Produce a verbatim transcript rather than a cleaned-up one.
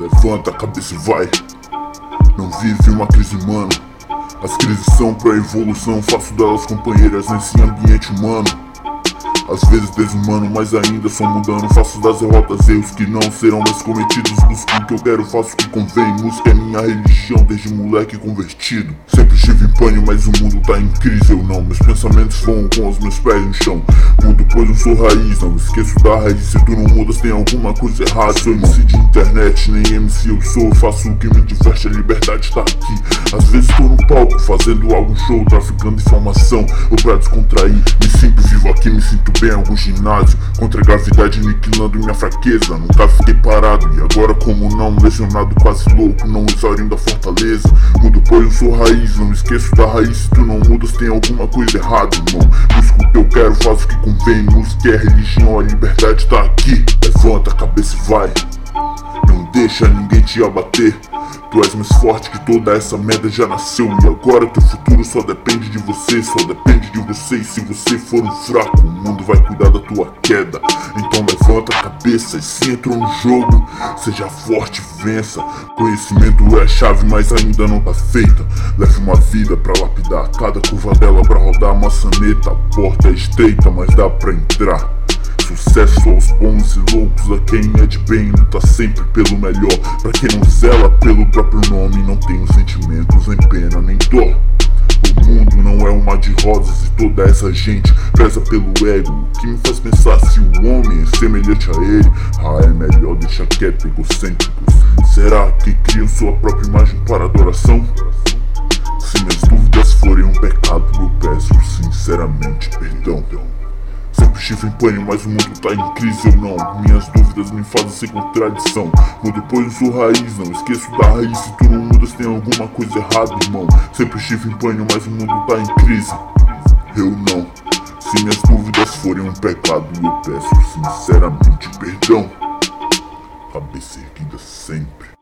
Levanta a cabeça e vai. Não vive uma crise, mano. As crises são pra evolução. Faço delas companheiras nesse ambiente humano. Às vezes desumano, mas ainda só mudando. Faço das derrotas erros que não serão mais cometidos. Busco o que eu quero, faço o que convém. Música é minha religião, desde moleque convertido. Sempre estive em pânico, mas o mundo tá em crise. Eu não, meus pensamentos voam com os meus pés no chão. Mudo, pois eu sou raiz, não esqueço da raiz. Se tu não mudas, tem alguma coisa errada. Sou M C de internet, nem M C eu sou. Faço o que me diverte, a liberdade tá aqui. Às vezes tô no palco, fazendo algum show, traficando informação ou pra descontrair. Me sinto vivo aqui, me sinto bem em algum ginásio, contra a gravidade aniquilando minha fraqueza. Nunca fiquei parado e agora como não, lesionado quase louco, não exaurindo a fortaleza. Mudo, pois eu sou raiz, não esqueço da raiz. Se tu não mudas, tem alguma coisa errada, irmão. Busco o que eu quero, faço o que convém. Música é religião, a liberdade tá aqui. Levanta a cabeça e vai. Não deixa ninguém te abater. Tu és mais forte que toda essa merda já nasceu. E agora teu futuro só depende de você. Só depende de você. E se você for um fraco, o mundo vai cuidar da tua queda. Então levanta a cabeça e se entrou no jogo, seja forte e vença. Conhecimento é a chave, mas ainda não tá feita. Leve uma vida pra lapidar cada curva dela, pra rodar a maçaneta. A porta é estreita, mas dá pra entrar. Sucesso aos bons e loucos, a quem é de bem luta sempre pelo melhor. Pra quem não zela pelo próprio nome, não tem os sentimentos, nem pena, nem dó. O mundo não é um mar de rosas e toda essa gente preza pelo ego, o que me faz pensar se o homem é semelhante a ele. Ah, é melhor deixar quieto, egocêntricos. Será que criam sua própria imagem para adoração? Se minhas dúvidas forem um pecado, eu peço sinceramente perdão. Sempre estive em pânico, mas o mundo tá em crise, eu não. Minhas dúvidas me fazem ser contradição. Mudo, pois eu sou raiz, não esqueço da raiz. Se tu não mudas, tem alguma coisa errada, irmão. Sempre estive em pânico, mas o mundo tá em crise, eu não. Se minhas dúvidas forem um pecado, eu peço sinceramente perdão. Cabeça erguida sempre.